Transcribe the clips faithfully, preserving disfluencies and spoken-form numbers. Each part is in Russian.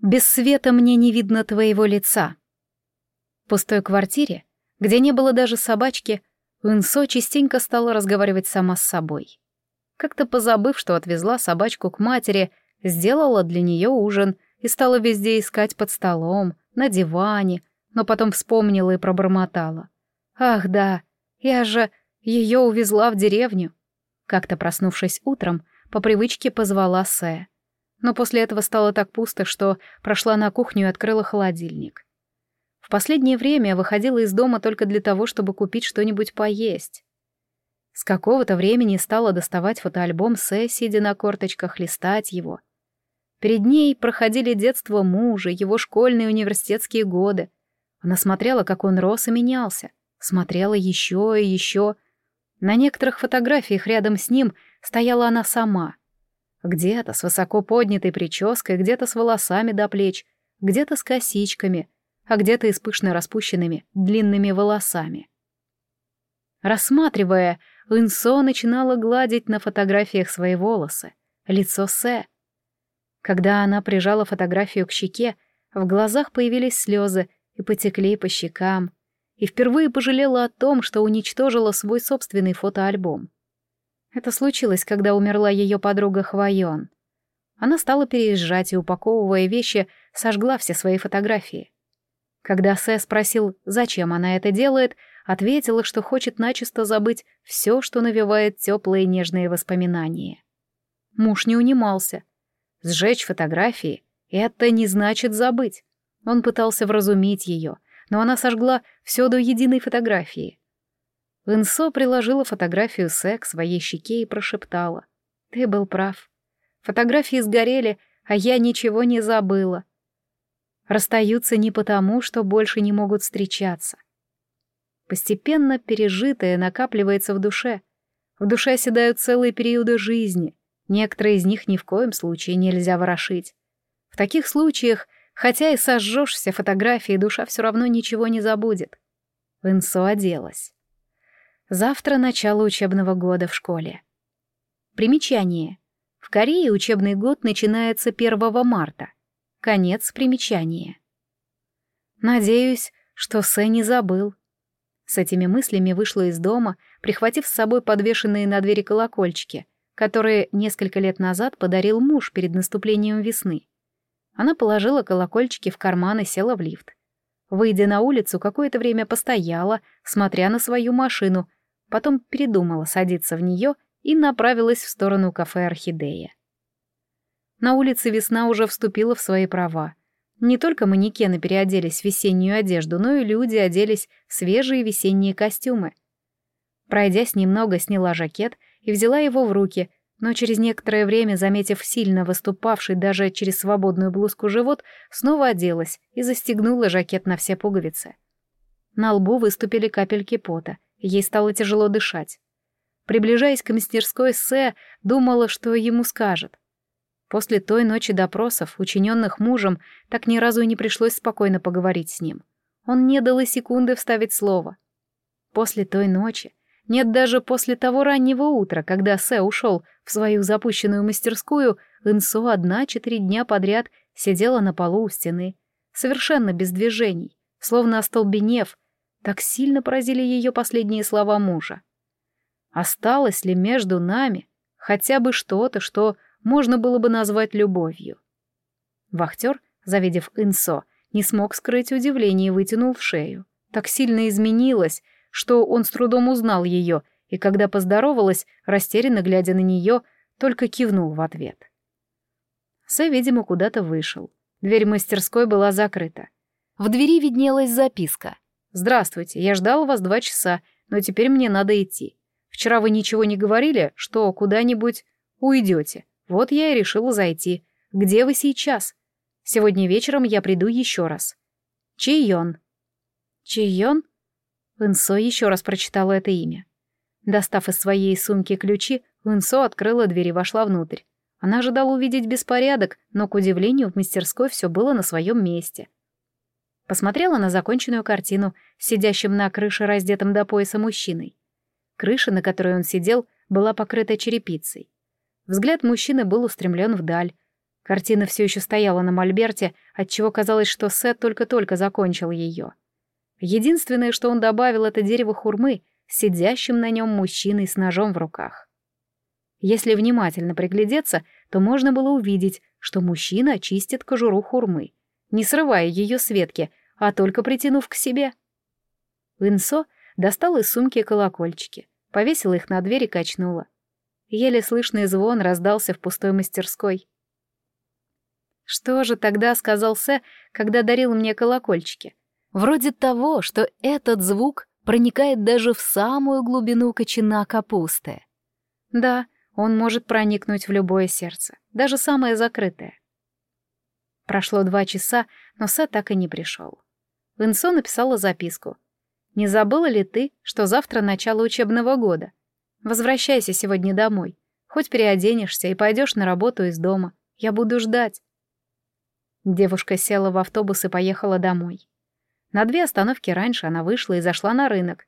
Без света мне не видно твоего лица. В пустой квартире, где не было даже собачки, Инсо частенько стала разговаривать сама с собой. Как-то позабыв, что отвезла собачку к матери, сделала для нее ужин и стала везде искать под столом, на диване, но потом вспомнила и пробормотала. «Ах да, я же ее увезла в деревню». Как-то проснувшись утром, по привычке позвала Сэ. Но после этого стало так пусто, что прошла на кухню и открыла холодильник. В последнее время выходила из дома только для того, чтобы купить что-нибудь поесть. С какого-то времени стала доставать фотоальбом Сэ, сидя на корточках, листать его. Перед ней проходили детство мужа, его школьные и университетские годы. Она смотрела, как он рос и менялся. Смотрела еще и еще. На некоторых фотографиях рядом с ним стояла она сама. Где-то с высоко поднятой прической, где-то с волосами до плеч, где-то с косичками, а где-то и с пышно распущенными длинными волосами. Рассматривая, Инсо начинала гладить на фотографиях свои волосы, лицо Сэ. Когда она прижала фотографию к щеке, в глазах появились слезы и потекли по щекам, и впервые пожалела о том, что уничтожила свой собственный фотоальбом. Это случилось, когда умерла ее подруга Хвайон. Она стала переезжать и, упаковывая вещи, сожгла все свои фотографии. Когда Сэ спросил, зачем она это делает, ответила, что хочет начисто забыть все, что навевает теплые нежные воспоминания. Муж не унимался. Сжечь фотографии — это не значит забыть. Он пытался вразумить ее, но она сожгла все до единой фотографии. Инсо приложила фотографию Сэ к своей щеке и прошептала. «Ты был прав. Фотографии сгорели, а я ничего не забыла. Расстаются не потому, что больше не могут встречаться. Постепенно пережитое накапливается в душе. В душе оседают целые периоды жизни. Некоторые из них ни в коем случае нельзя ворошить. В таких случаях, хотя и сожжешь все фотографии, душа все равно ничего не забудет». Инсо оделась. Завтра начало учебного года в школе. Примечание. В Корее учебный год начинается первого марта. Конец примечания. Надеюсь, что Сэ не забыл. С этими мыслями вышла из дома, прихватив с собой подвешенные на двери колокольчики, которые несколько лет назад подарил муж перед наступлением весны. Она положила колокольчики в карман и села в лифт. Выйдя на улицу, какое-то время постояла, смотря на свою машину, потом передумала садиться в нее и направилась в сторону кафе «Орхидея». На улице весна уже вступила в свои права. Не только манекены переоделись в весеннюю одежду, но и люди оделись в свежие весенние костюмы. Пройдясь немного, сняла жакет и взяла его в руки, но через некоторое время, заметив сильно выступавший даже через свободную блузку живот, снова оделась и застегнула жакет на все пуговицы. На лбу выступили капельки пота, и ей стало тяжело дышать. Приближаясь к мастерской, Сэ думала, что ему скажет. После той ночи допросов, учиненных мужем, так ни разу и не пришлось спокойно поговорить с ним. Он не дал и секунды вставить слово. После той ночи, нет, даже после того раннего утра, когда Сэ ушел в свою запущенную мастерскую, Инсо одна четыре дня подряд сидела на полу у стены, совершенно без движений, словно остолбенев. Так сильно поразили ее последние слова мужа. Осталось ли между нами хотя бы что-то, что можно было бы назвать любовью? Вахтер, завидев Инсо, не смог скрыть удивление и вытянул в шею. Так сильно изменилась, что он с трудом узнал ее, и когда поздоровалась, растерянно глядя на нее, только кивнул в ответ. Сэ, видимо, куда-то вышел. Дверь мастерской была закрыта. В двери виднелась записка. «Здравствуйте, я ждал вас два часа, но теперь мне надо идти. Вчера вы ничего не говорили, что куда-нибудь уйдете. Вот я и решила зайти. Где вы сейчас? Сегодня вечером я приду еще раз. Чийон». «Чийон?» Инсо еще раз прочитала это имя. Достав из своей сумки ключи, Инсо открыла дверь и вошла внутрь. Она ожидала увидеть беспорядок, но, к удивлению, в мастерской все было на своем месте. Посмотрела на законченную картину с сидящим на крыше раздетым до пояса мужчиной. Крыша, на которой он сидел, была покрыта черепицей. Взгляд мужчины был устремлен вдаль. Картина все еще стояла на мольберте, отчего казалось, что Сет только-только закончил ее. Единственное, что он добавил, это дерево хурмы с сидящим на нем мужчиной с ножом в руках. Если внимательно приглядеться, то можно было увидеть, что мужчина чистит кожуру хурмы, не срывая ее с ветки, а только притянув к себе. Инсо достала из сумки колокольчики, повесила их на дверь и качнула. Еле слышный звон раздался в пустой мастерской. Что же тогда сказал Сэ, когда дарил мне колокольчики? Вроде того, что этот звук проникает даже в самую глубину кочана капусты. Да, он может проникнуть в любое сердце, даже самое закрытое. Прошло два часа, но Сэ так и не пришел. Инсо написала записку. «Не забыла ли ты, что завтра начало учебного года? Возвращайся сегодня домой. Хоть переоденешься и пойдешь на работу из дома. Я буду ждать». Девушка села в автобус и поехала домой. На две остановки раньше она вышла и зашла на рынок.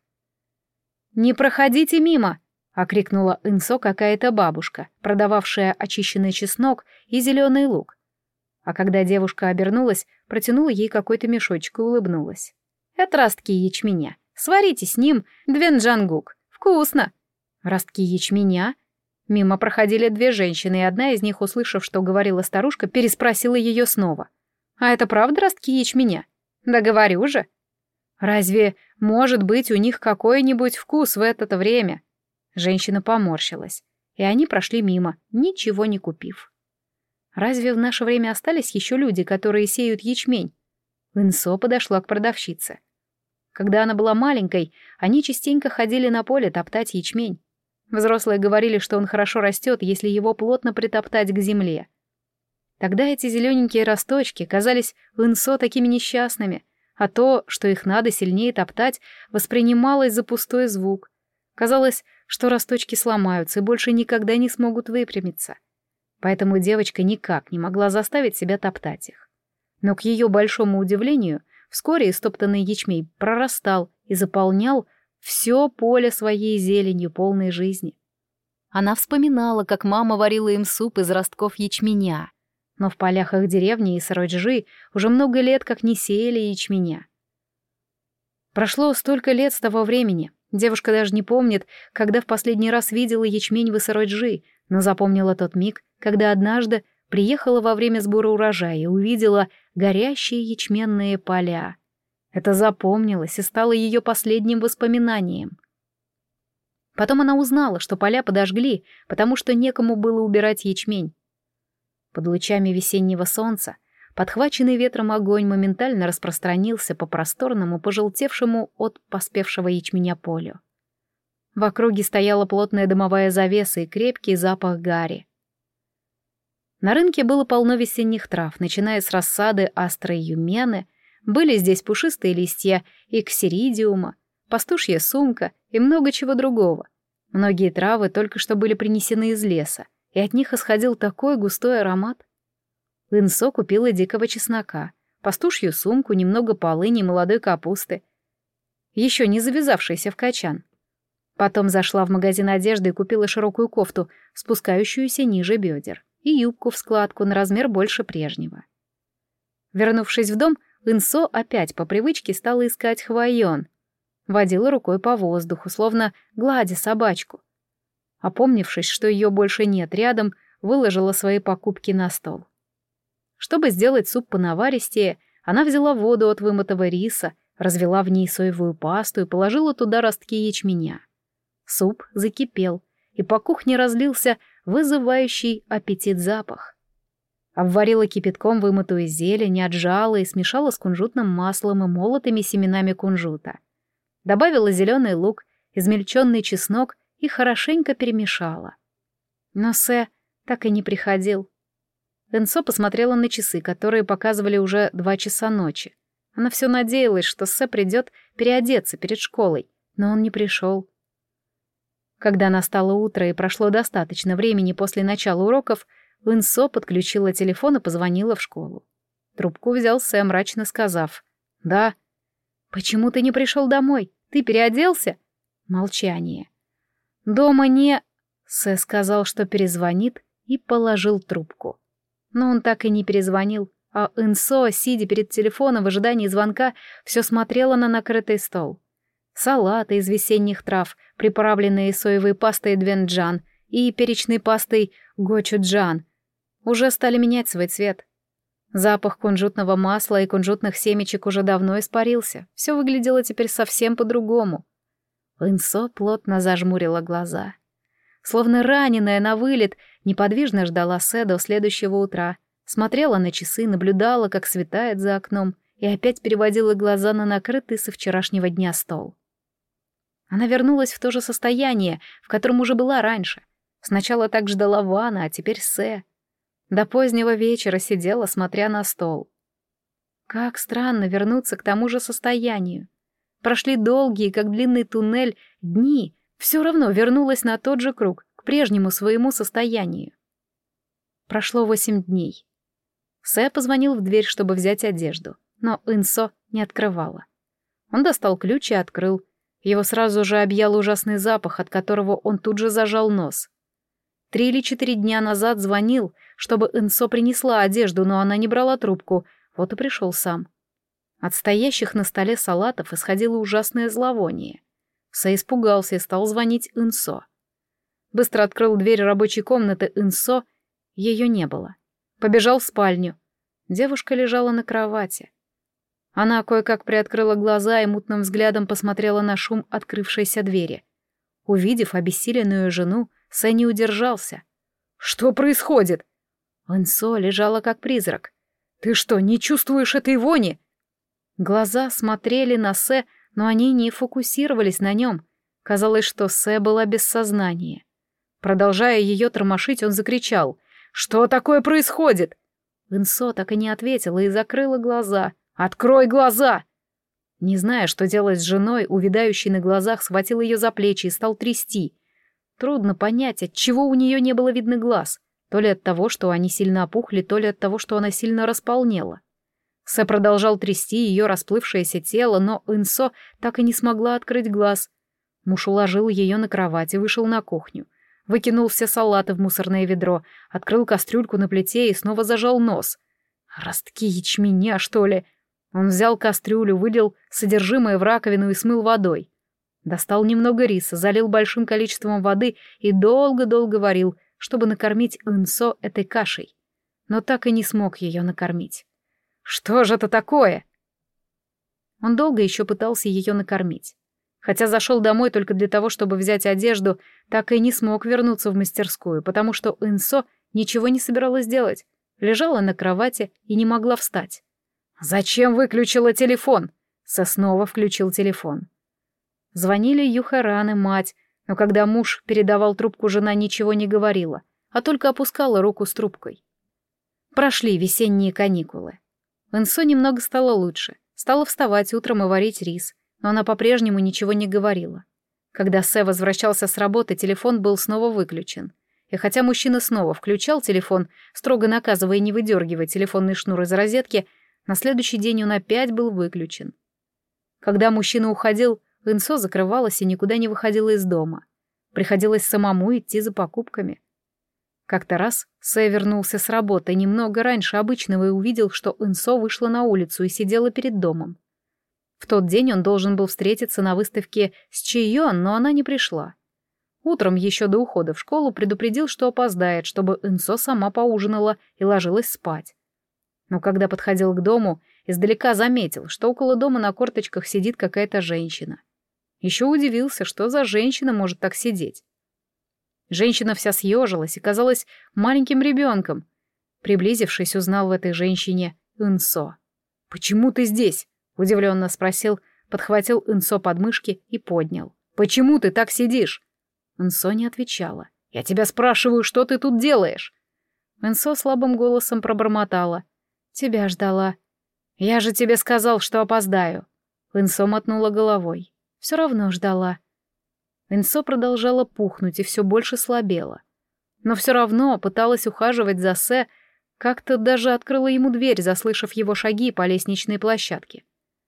«Не проходите мимо!» — окрикнула Инсо какая-то бабушка, продававшая очищенный чеснок и зеленый лук. А когда девушка обернулась, протянула ей какой-то мешочек и улыбнулась. «Это ростки ячменя. Сварите с ним двенджангук. Вкусно!» «Ростки ячменя?» Мимо проходили две женщины, и одна из них, услышав, что говорила старушка, переспросила ее снова. «А это правда ростки ячменя?» «Да говорю же!» «Разве может быть у них какой-нибудь вкус в это время?» Женщина поморщилась, и они прошли мимо, ничего не купив. Разве в наше время остались еще люди, которые сеют ячмень? Инсо подошла к продавщице. Когда она была маленькой, они частенько ходили на поле топтать ячмень. Взрослые говорили, что он хорошо растет, если его плотно притоптать к земле. Тогда эти зелененькие росточки казались Инсо такими несчастными, а то, что их надо сильнее топтать, воспринималось за пустой звук. Казалось, что росточки сломаются и больше никогда не смогут выпрямиться. Поэтому девочка никак не могла заставить себя топтать их. Но к ее большому удивлению, вскоре истоптанный ячмень прорастал и заполнял все поле своей зеленью, полной жизни. Она вспоминала, как мама варила им суп из ростков ячменя, но в полях их деревни и Сорочжи уже много лет как не сеяли ячменя. Прошло столько лет с того времени, девушка даже не помнит, когда в последний раз видела ячмень в Сорочжи, но запомнила тот миг, когда однажды приехала во время сбора урожая и увидела горящие ячменные поля. Это запомнилось и стало ее последним воспоминанием. Потом она узнала, что поля подожгли, потому что некому было убирать ячмень. Под лучами весеннего солнца подхваченный ветром огонь моментально распространился по просторному, пожелтевшему от поспевшего ячменя полю. В округе стояла плотная дымовая завеса и крепкий запах гари. На рынке было полно весенних трав, начиная с рассады астры юмены, были здесь пушистые листья иксиридиума, пастушья сумка и много чего другого. Многие травы только что были принесены из леса, и от них исходил такой густой аромат. Инсо купила дикого чеснока, пастушью сумку, немного полыни и молодой капусты, еще не завязавшейся в качан. Потом зашла в магазин одежды и купила широкую кофту, спускающуюся ниже бедер, и юбку в складку на размер больше прежнего. Вернувшись в дом, Инсо опять по привычке стала искать хвоен. Водила рукой по воздуху, словно гладя собачку. Опомнившись, что ее больше нет рядом, выложила свои покупки на стол. Чтобы сделать суп понаваристее, она взяла воду от вымытого риса, развела в ней соевую пасту и положила туда ростки ячменя. Суп закипел, и по кухне разлился вызывающий аппетит запах. Обварила кипятком вымытую зелень, отжала и смешала с кунжутным маслом и молотыми семенами кунжута. Добавила зеленый лук, измельченный чеснок и хорошенько перемешала. Но Сэ так и не приходил. Инсо посмотрела на часы, которые показывали уже два часа ночи. Она все надеялась, что Сэ придет переодеться перед школой, но он не пришел. Когда настало утро и прошло достаточно времени после начала уроков, Инсо подключила телефон и позвонила в школу. Трубку взял Сэ, мрачно сказав: «Да». «Почему ты не пришел домой? Ты переоделся?» Молчание. «Дома не...» Сэ сказал, что перезвонит, и положил трубку. Но он так и не перезвонил, а Инсо, сидя перед телефоном в ожидании звонка, все смотрела на накрытый стол. Салаты из весенних трав, приправленные соевой пастой двенджан и перечной пастой гочуджан, уже стали менять свой цвет. Запах кунжутного масла и кунжутных семечек уже давно испарился, все выглядело теперь совсем по-другому. Инсо плотно зажмурила глаза. Словно раненая на вылет, неподвижно ждала Сэ до следующего утра, смотрела на часы, наблюдала, как светает за окном, и опять переводила глаза на накрытый со вчерашнего дня стол. Она вернулась в то же состояние, в котором уже была раньше. Сначала так ждала Вана, а теперь Сэ. До позднего вечера сидела, смотря на стол. Как странно вернуться к тому же состоянию. Прошли долгие, как длинный туннель, дни, все равно вернулась на тот же круг, к прежнему своему состоянию. Прошло восемь дней. Сэ позвонил в дверь, чтобы взять одежду, но Инсо не открывала. Он достал ключ и открыл. Его сразу же объял ужасный запах, от которого он тут же зажал нос. Три или четыре дня назад звонил, чтобы Инсо принесла одежду, но она не брала трубку, вот и пришел сам. От стоящих на столе салатов исходило ужасное зловоние. Сэ испугался и стал звонить Инсо. Быстро открыл дверь рабочей комнаты Инсо, ее не было. Побежал в спальню. Девушка лежала на кровати. Она кое-как приоткрыла глаза и мутным взглядом посмотрела на шум открывшейся двери. Увидев обессиленную жену, Сэ не удержался. «Что происходит?» Инсо лежала как призрак. «Ты что, не чувствуешь этой вони?» Глаза смотрели на Сэ, но они не фокусировались на нем. Казалось, что Сэ была без сознания. Продолжая ее тормошить, он закричал: «Что такое происходит?» Инсо так и не ответила и закрыла глаза. «Открой глаза!» Не зная, что делать с женой, увядающий на глазах, схватил ее за плечи и стал трясти. Трудно понять, от чего у нее не было видно глаз. То ли от того, что они сильно опухли, то ли от того, что она сильно располнела. Сэ продолжал трясти ее расплывшееся тело, но Инсо так и не смогла открыть глаз. Муж уложил ее на кровать и вышел на кухню. Выкинул все салаты в мусорное ведро, открыл кастрюльку на плите и снова зажал нос. Ростки ячменя, что ли? Он взял кастрюлю, вылил содержимое в раковину и смыл водой. Достал немного риса, залил большим количеством воды и долго-долго варил, чтобы накормить Инсо этой кашей. Но так и не смог ее накормить. «Что же это такое?» Он долго еще пытался ее накормить. Хотя зашел домой только для того, чтобы взять одежду, так и не смог вернуться в мастерскую, потому что Инсо ничего не собиралась делать, лежала на кровати и не могла встать. «Зачем выключила телефон?» Сэ снова включил телефон. Звонили Юхаран и мать, но когда муж передавал трубку, жена ничего не говорила, а только опускала руку с трубкой. Прошли весенние каникулы. Инсо немного стало лучше, стала вставать утром и варить рис, но она по-прежнему ничего не говорила. Когда Сэ возвращался с работы, телефон был снова выключен. И хотя мужчина снова включал телефон, строго наказывая не выдергивать телефонный шнур из розетки, на следующий день он опять был выключен. Когда мужчина уходил, Инсо закрывалась и никуда не выходила из дома. Приходилось самому идти за покупками. Как-то раз Сэ вернулся с работы немного раньше обычного и увидел, что Инсо вышла на улицу и сидела перед домом. В тот день он должен был встретиться на выставке с Чийон, но она не пришла. Утром еще до ухода в школу предупредил, что опоздает, чтобы Инсо сама поужинала и ложилась спать. Но когда подходил к дому, издалека заметил, что около дома на корточках сидит какая-то женщина. Еще удивился, что за женщина может так сидеть. Женщина вся съежилась и казалась маленьким ребенком. Приблизившись, узнал в этой женщине Инсо. «Почему ты здесь?» — удивленно спросил, подхватил Инсо под мышки и поднял. «Почему ты так сидишь?» Инсо не отвечала. «Я тебя спрашиваю, что ты тут делаешь?» Инсо слабым голосом пробормотала. «Тебя ждала. Я же тебе сказал, что опоздаю». Инсо мотнула головой. «Все равно ждала». Инсо продолжала пухнуть и все больше слабела. Но все равно пыталась ухаживать за Сэ, как-то даже открыла ему дверь, заслышав его шаги по лестничной площадке.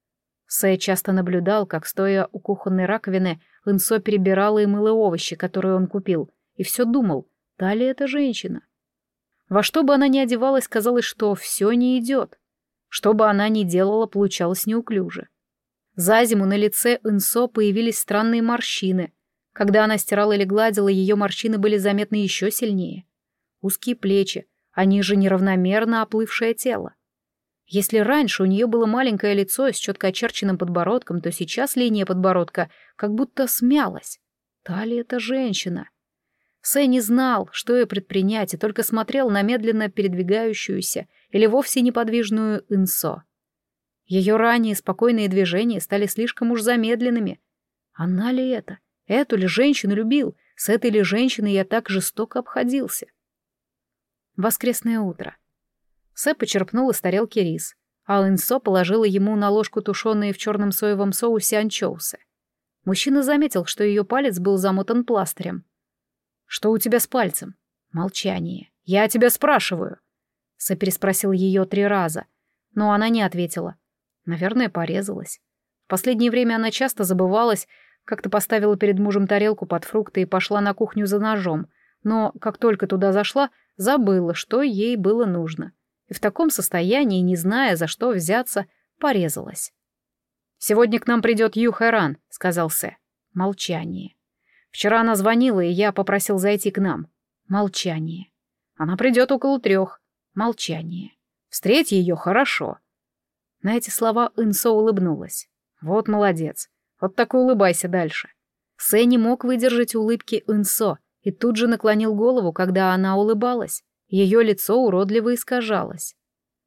Сэ часто наблюдал, как, стоя у кухонной раковины, Инсо перебирала и мыла овощи, которые он купил, и все думал, та ли это женщина. Во что бы она ни одевалась, казалось, что все не идет. Что бы она ни делала, получалось неуклюже. За зиму на лице Инсо появились странные морщины. Когда она стирала или гладила, ее морщины были заметны еще сильнее. Узкие плечи, они же неравномерно оплывшее тело. Если раньше у нее было маленькое лицо с четко очерченным подбородком, то сейчас линия подбородка как будто смялась. Та ли это женщина? Сэ не знал, что ей предпринять, и только смотрел на медленно передвигающуюся или вовсе неподвижную Инсо. Ее ранее спокойные движения стали слишком уж замедленными. Она ли это? Эту ли женщину любил? С этой ли женщиной я так жестоко обходился? Воскресное утро. Сэ почерпнул из тарелки рис, а Инсо положила ему на ложку тушеные в черном соевом соусе анчоусы. Мужчина заметил, что ее палец был замотан пластырем. «Что у тебя с пальцем?» Молчание. «Я тебя спрашиваю!» Сэ переспросил ее три раза, но она не ответила. Наверное, порезалась. В последнее время она часто забывалась, как-то поставила перед мужем тарелку под фрукты и пошла на кухню за ножом, но как только туда зашла, забыла, что ей было нужно. И в таком состоянии, не зная, за что взяться, порезалась. «Сегодня к нам придет Ю Хэран», — сказал Сэ. Молчание. «Вчера она звонила, и я попросил зайти к нам». Молчание. «Она придет около трех». Молчание. «Встреть ее хорошо». На эти слова Инсо улыбнулась. «Вот молодец. Вот так и улыбайся дальше». Сэ не мог выдержать улыбки Инсо и тут же наклонил голову, когда она улыбалась. Ее лицо уродливо искажалось.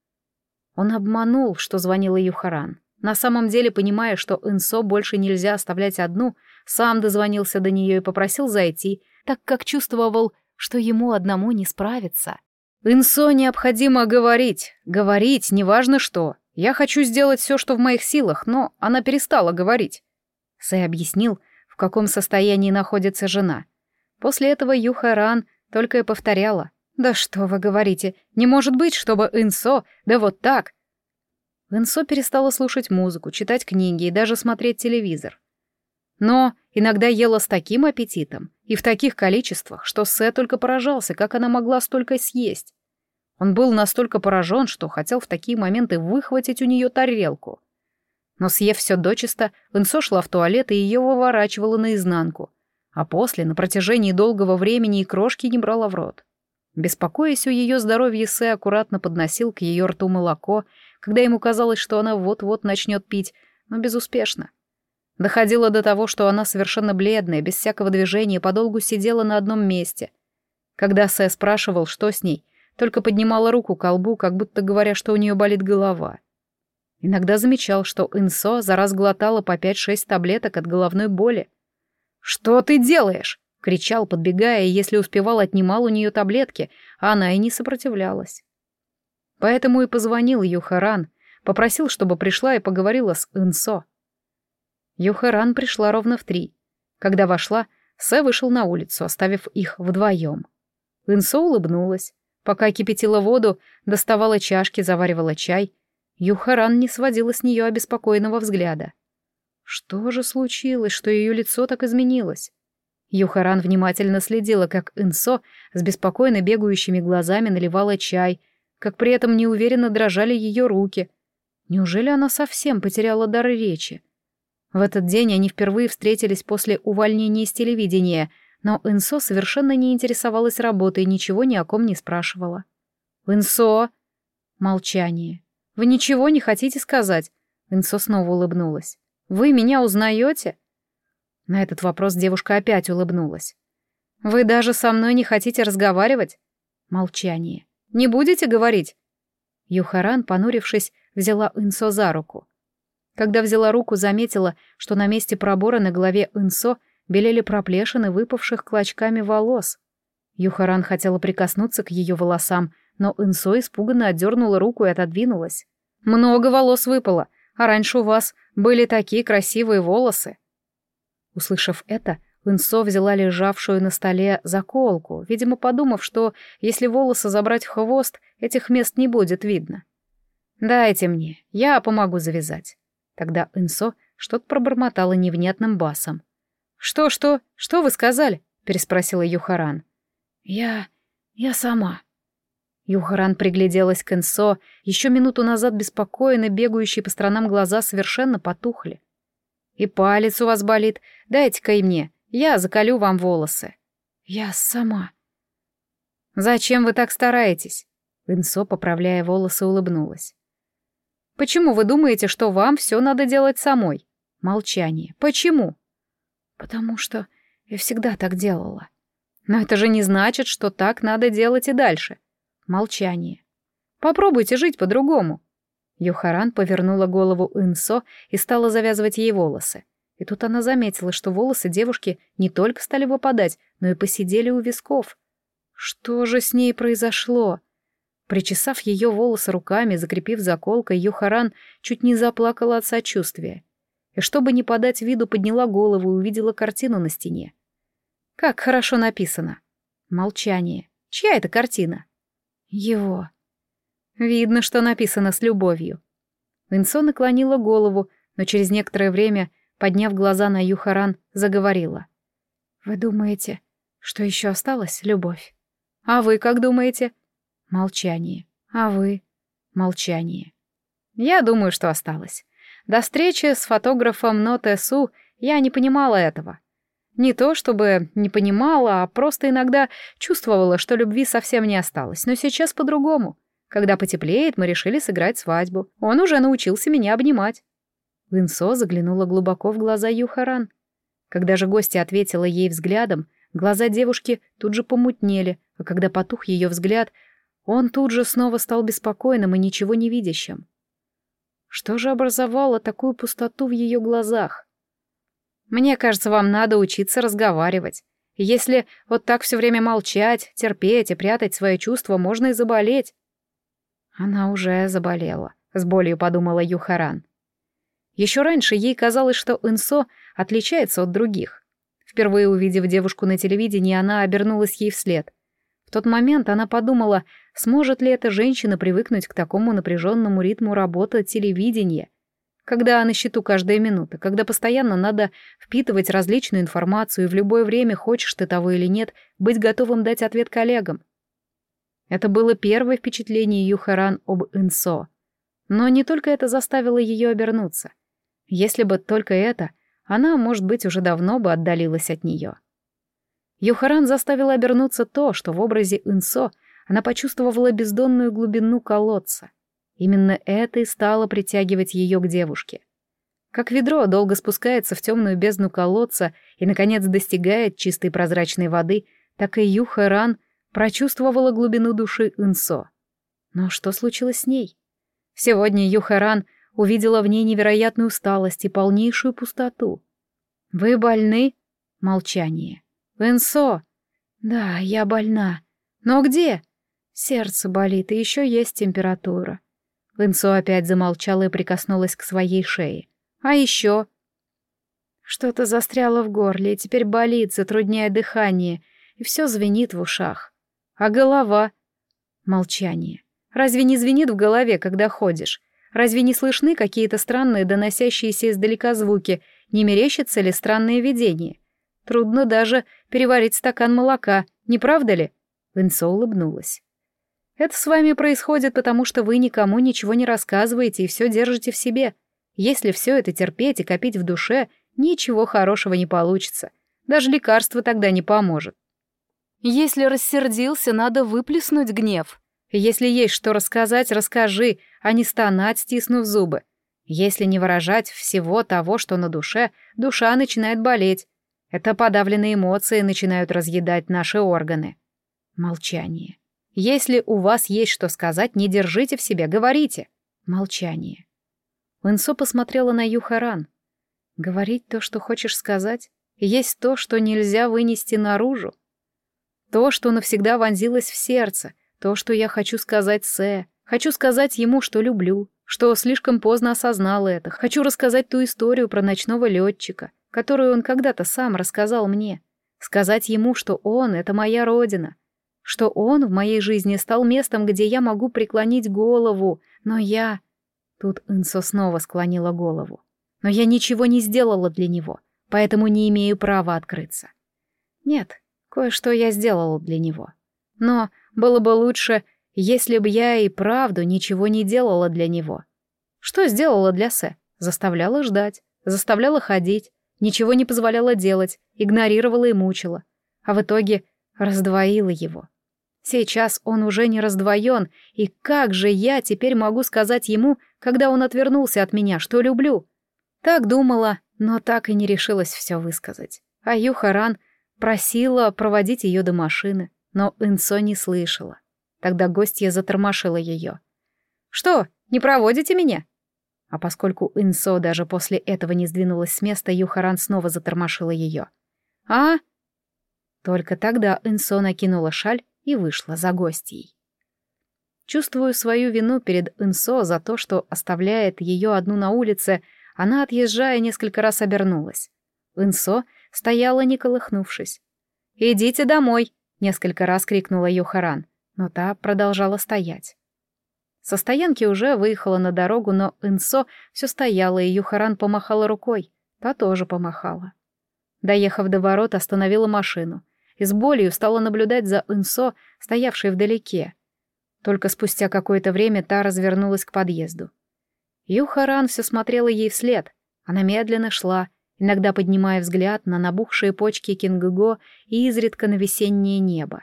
Он обманул, что звонила Юхаран. На самом деле, понимая, что Инсо больше нельзя оставлять одну, сам дозвонился до нее и попросил зайти, так как чувствовал, что ему одному не справиться. «Инсо необходимо говорить. Говорить, неважно что. Я хочу сделать все, что в моих силах, но она перестала говорить». Сэй объяснил, в каком состоянии находится жена. После этого Юхаран только и повторяла: «Да что вы говорите? Не может быть, чтобы Инсо, да вот так!» Инсо перестала слушать музыку, читать книги и даже смотреть телевизор. Но иногда ела с таким аппетитом и в таких количествах, что Сэ только поражался, как она могла столько съесть. Он был настолько поражен, что хотел в такие моменты выхватить у нее тарелку. Но съев все дочисто, Инсо шла в туалет и ее выворачивала наизнанку, а после, на протяжении долгого времени, и крошки не брала в рот. Беспокоясь о ее здоровье, Сэ аккуратно подносил к ее рту молоко, когда ему казалось, что она вот-вот начнет пить, но безуспешно. Доходило до того, что она совершенно бледная, без всякого движения, подолгу сидела на одном месте. Когда Сэ спрашивал, что с ней, только поднимала руку к колбу, как будто говоря, что у нее болит голова. Иногда замечал, что Инсо за раз глотала по пять-шесть таблеток от головной боли. «Что ты делаешь?» — кричал, подбегая, и если успевал, отнимал у нее таблетки, а она и не сопротивлялась. Поэтому и позвонил Юхаран, попросил, чтобы пришла и поговорила с Инсо. Юхаран пришла ровно в три. Когда вошла, Сэ вышел на улицу, оставив их вдвоем. Инсо улыбнулась. Пока кипятила воду, доставала чашки, заваривала чай, Юхаран не сводила с нее обеспокоенного взгляда. Что же случилось, что ее лицо так изменилось? Юхаран внимательно следила, как Инсо с беспокойно бегающими глазами наливала чай, как при этом неуверенно дрожали ее руки. Неужели она совсем потеряла дар речи? В этот день они впервые встретились после увольнения из телевидения, но Инсо совершенно не интересовалась работой и ничего ни о ком не спрашивала. «Инсо!» Молчание. «Вы ничего не хотите сказать?» Инсо снова улыбнулась. «Вы меня узнаете?» На этот вопрос девушка опять улыбнулась. «Вы даже со мной не хотите разговаривать?» Молчание. «Не будете говорить?» Юхаран, понурившись, взяла Инсо за руку. Когда взяла руку, заметила, что на месте пробора на голове Инсо белели проплешины выпавших клочками волос. Юхаран хотела прикоснуться к ее волосам, но Инсо испуганно отдернула руку и отодвинулась. «Много волос выпало, а раньше у вас были такие красивые волосы». Услышав это, Инсо взяла лежавшую на столе заколку, видимо, подумав, что если волосы забрать в хвост, этих мест не будет видно. «Дайте мне, я помогу завязать». Тогда Инсо что-то пробормотала невнятным басом. «Что-что? Что вы сказали?» — переспросила Юхаран. «Я... я сама». Юхаран пригляделась к Инсо, еще минуту назад беспокойно бегающие по сторонам глаза совершенно потухли. «И палец у вас болит, дайте-ка и мне, я заколю вам волосы». «Я сама». «Зачем вы так стараетесь?» Инсо, поправляя волосы, улыбнулась. «Почему вы думаете, что вам все надо делать самой?» Молчание. «Почему?» «Потому что я всегда так делала». «Но это же не значит, что так надо делать и дальше». Молчание. «Попробуйте жить по-другому». Юхаран повернула голову Инсо и стала завязывать ей волосы. И тут она заметила, что волосы девушки не только стали выпадать, но и посидели у висков. Что же с ней произошло? Причесав ее волосы руками, закрепив заколкой, Юхаран чуть не заплакала от сочувствия. И чтобы не подать виду, подняла голову и увидела картину на стене. Как хорошо написано. Молчание. Чья это картина? Его. Видно, что написано с любовью. Инсо наклонила голову, но через некоторое время, подняв глаза на Юхаран, заговорила. «Вы думаете, что еще осталась любовь? А вы как думаете?» Молчание. «А вы?» Молчание. «Я думаю, что осталось. До встречи с фотографом Нотесу я не понимала этого. Не то чтобы не понимала, а просто иногда чувствовала, что любви совсем не осталось. Но сейчас по-другому. Когда потеплеет, мы решили сыграть свадьбу. Он уже научился меня обнимать». Инсо заглянула глубоко в глаза Юхаран. Когда же гостья ответила ей взглядом, глаза девушки тут же помутнели, а когда потух ее взгляд, он тут же снова стал беспокойным и ничего не видящим. Что же образовало такую пустоту в ее глазах? «Мне кажется, вам надо учиться разговаривать. Если вот так все время молчать, терпеть и прятать свои чувства, можно и заболеть». Она уже заболела, с болью подумала Юхаран. Еще раньше ей казалось, что Инсо отличается от других. Впервые увидев девушку на телевидении, она обернулась ей вслед. В тот момент она подумала, сможет ли эта женщина привыкнуть к такому напряженному ритму работы телевидения, когда на счету каждая минута, когда постоянно надо впитывать различную информацию и в любое время, хочешь ты того или нет, быть готовым дать ответ коллегам. Это было первое впечатление Юхаран об Инсо. Но не только это заставило ее обернуться. Если бы только это, она, может быть, уже давно бы отдалилась от нее. Юхаран заставила обернуться то, что в образе Инсо она почувствовала бездонную глубину колодца. Именно это и стало притягивать ее к девушке. Как ведро долго спускается в темную бездну колодца и, наконец, достигает чистой прозрачной воды, так и Юхаран прочувствовала глубину души Инсо. Но что случилось с ней? Сегодня Юхаран увидела в ней невероятную усталость и полнейшую пустоту. «Вы больны?» Молчание. «Инсо?» «Да, я больна. Но где?» «Сердце болит, и еще есть температура». Инсо опять замолчала и прикоснулась к своей шее. «А еще?» «Что-то застряло в горле, и теперь болит, затрудняя дыхание, и все звенит в ушах. А голова?» Молчание. «Разве не звенит в голове, когда ходишь? Разве не слышны какие-то странные, доносящиеся издалека звуки? Не мерещится ли странное видение? Трудно даже переварить стакан молока, не правда ли?» Инсо улыбнулась. «Это с вами происходит, потому что вы никому ничего не рассказываете и все держите в себе. Если все это терпеть и копить в душе, ничего хорошего не получится. Даже лекарство тогда не поможет. Если рассердился, надо выплеснуть гнев. Если есть что рассказать, расскажи, а не стонать, стиснув зубы. Если не выражать всего того, что на душе, душа начинает болеть. Это подавленные эмоции начинают разъедать наши органы». Молчание. «Если у вас есть что сказать, не держите в себе, говорите». Молчание. Инсо посмотрела на Юхаран. «Говорить то, что хочешь сказать, есть то, что нельзя вынести наружу. То, что навсегда вонзилось в сердце, то, что я хочу сказать Сэ. Хочу сказать ему, что люблю, что слишком поздно осознала это. Хочу рассказать ту историю про ночного летчика, которую он когда-то сам рассказал мне. Сказать ему, что он — это моя родина, что он в моей жизни стал местом, где я могу преклонить голову, но я...» Тут Инсо снова склонила голову. «Но я ничего не сделала для него, поэтому не имею права открыться. Нет, кое-что я сделала для него. Но было бы лучше, Если бы я и правду ничего не делала для него. Что сделала для Сэ? Заставляла ждать, заставляла ходить, ничего не позволяла делать, игнорировала и мучила. А в итоге раздвоила его. Сейчас он уже не раздвоен, и как же я теперь могу сказать ему, когда он отвернулся от меня, что люблю? Так думала, но так и не решилась все высказать. А Юхаран просила проводить ее до машины, но Инсо не слышала. Тогда гостья затормошила ее. «Что, не проводите меня?» А поскольку Инсо даже после этого не сдвинулась с места, Юхаран снова затормошила ее. «А?» Только тогда Инсо накинула шаль и вышла за гостьей. Чувствуя свою вину перед Инсо за то, что оставляет ее одну на улице, она, отъезжая, несколько раз обернулась. Инсо стояла, не колыхнувшись. «Идите домой!» — несколько раз крикнула Юхаран, но та продолжала стоять. Со стоянки уже выехала на дорогу, но Инсо все стояла, и Юхаран помахала рукой. Та тоже помахала. Доехав до ворот, остановила машину и с болью стала наблюдать за Инсо, стоявшей вдалеке. Только спустя какое-то время та развернулась к подъезду. Юхаран все смотрела ей вслед. Она медленно шла, иногда поднимая взгляд на набухшие почки Кингго и изредка на весеннее небо.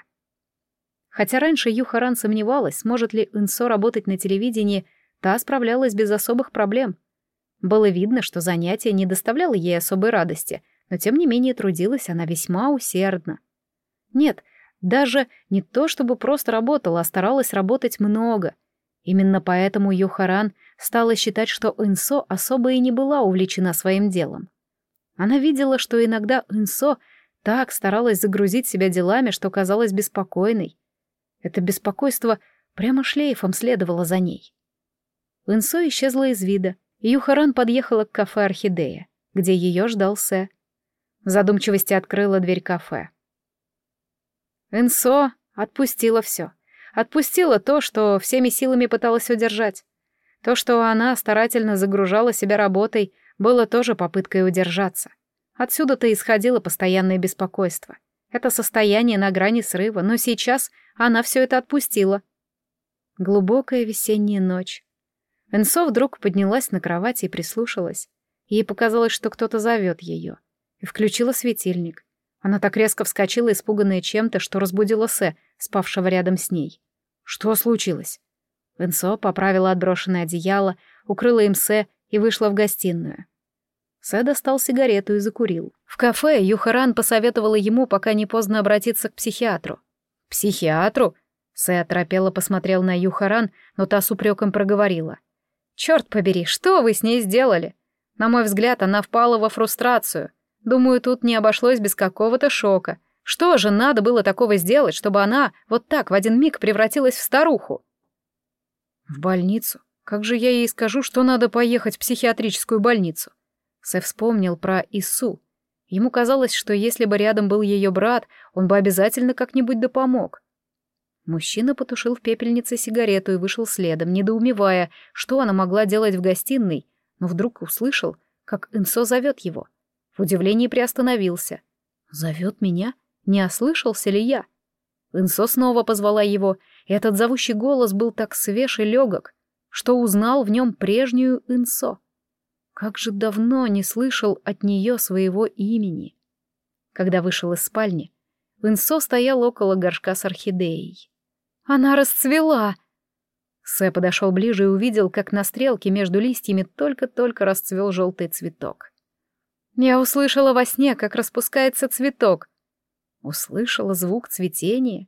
Хотя раньше Юхаран сомневалась, сможет ли Инсо работать на телевидении, та справлялась без особых проблем. Было видно, что занятие не доставляло ей особой радости, но тем не менее трудилась она весьма усердно. Нет, даже не то чтобы просто работала, а старалась работать много. Именно поэтому Юхаран стала считать, что Инсо особо и не была увлечена своим делом. Она видела, что иногда Инсо так старалась загрузить себя делами, что казалась беспокойной. Это беспокойство прямо шлейфом следовало за ней. Инсо исчезла из вида, и Юхаран подъехала к кафе «Орхидея», где ее ждал Сэ. В задумчивости открыла дверь кафе. Инсо отпустила все. Отпустила то, что всеми силами пыталась удержать. То, что она старательно загружала себя работой, было тоже попыткой удержаться. Отсюда-то исходило постоянное беспокойство. Это состояние на грани срыва, но сейчас она все это отпустила. Глубокая весенняя ночь. Инсо вдруг поднялась на кровати и прислушалась. Ей показалось, что кто-то зовет ее. И включила светильник. Она так резко вскочила, испуганная чем-то, что разбудила Сэ, спавшего рядом с ней. Что случилось? Инсо поправила отброшенное одеяло, укрыла им Сэ и вышла в гостиную. Сэ достал сигарету и закурил. В кафе Юхаран посоветовала ему, пока не поздно, обратиться к психиатру. «Психиатру?» Сэ оторопело посмотрел на Юхаран, но та с упреком проговорила. «Черт побери, что вы с ней сделали? На мой взгляд, она впала во фрустрацию. Думаю, тут не обошлось без какого-то шока. Что же надо было такого сделать, чтобы она вот так в один миг превратилась в старуху?» «В больницу? Как же я ей скажу, что надо поехать в психиатрическую больницу?» Сэ вспомнил про Ису. Ему казалось, что если бы рядом был ее брат, он бы обязательно как-нибудь да помог. Мужчина потушил в пепельнице сигарету и вышел следом, недоумевая, что она могла делать в гостиной, но вдруг услышал, как Инсо зовет его. В удивлении приостановился. «Зовет меня? Не ослышался ли я?» Инсо снова позвала его, и этот зовущий голос был так свеж и легок, что узнал в нем прежнюю Инсо. Как же давно не слышал от нее своего имени. Когда вышел из спальни, Инсо стоял около горшка с орхидеей. «Она расцвела!» Сэ подошел ближе и увидел, как на стрелке между листьями только-только расцвел желтый цветок. «Я услышала во сне, как распускается цветок». Услышала звук цветения.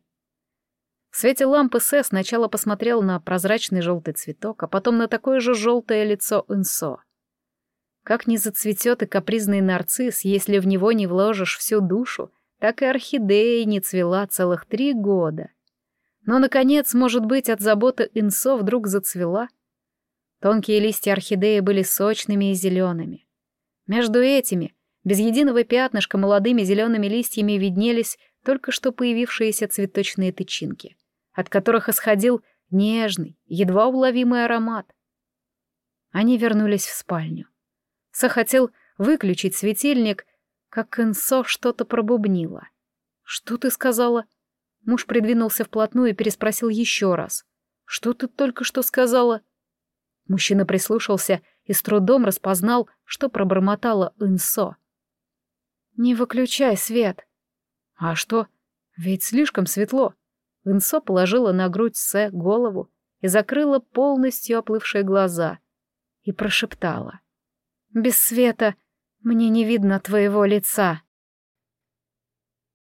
В свете лампы Сэ сначала посмотрел на прозрачный желтый цветок, а потом на такое же желтое лицо Инсо. Как не зацветет и капризный нарцисс, если в него не вложишь всю душу, так и орхидея не цвела целых три года. Но, наконец, может быть, от заботы Инсо вдруг зацвела. Тонкие листья орхидеи были сочными и зелеными. Между этими, без единого пятнышка, молодыми зелеными листьями виднелись только что появившиеся цветочные тычинки, от которых исходил нежный, едва уловимый аромат. Они вернулись в спальню. Сэ хотел выключить светильник, как Инсо что-то пробубнила. «Что ты сказала?» Муж придвинулся вплотную и переспросил еще раз. Что ты только что сказала?» Мужчина прислушался и с трудом распознал, что пробормотала Инсо. «Не выключай свет». «А что? Ведь слишком светло». Инсо положила на грудь Сэ голову и закрыла полностью оплывшие глаза и прошептала. «Без света мне не видно твоего лица».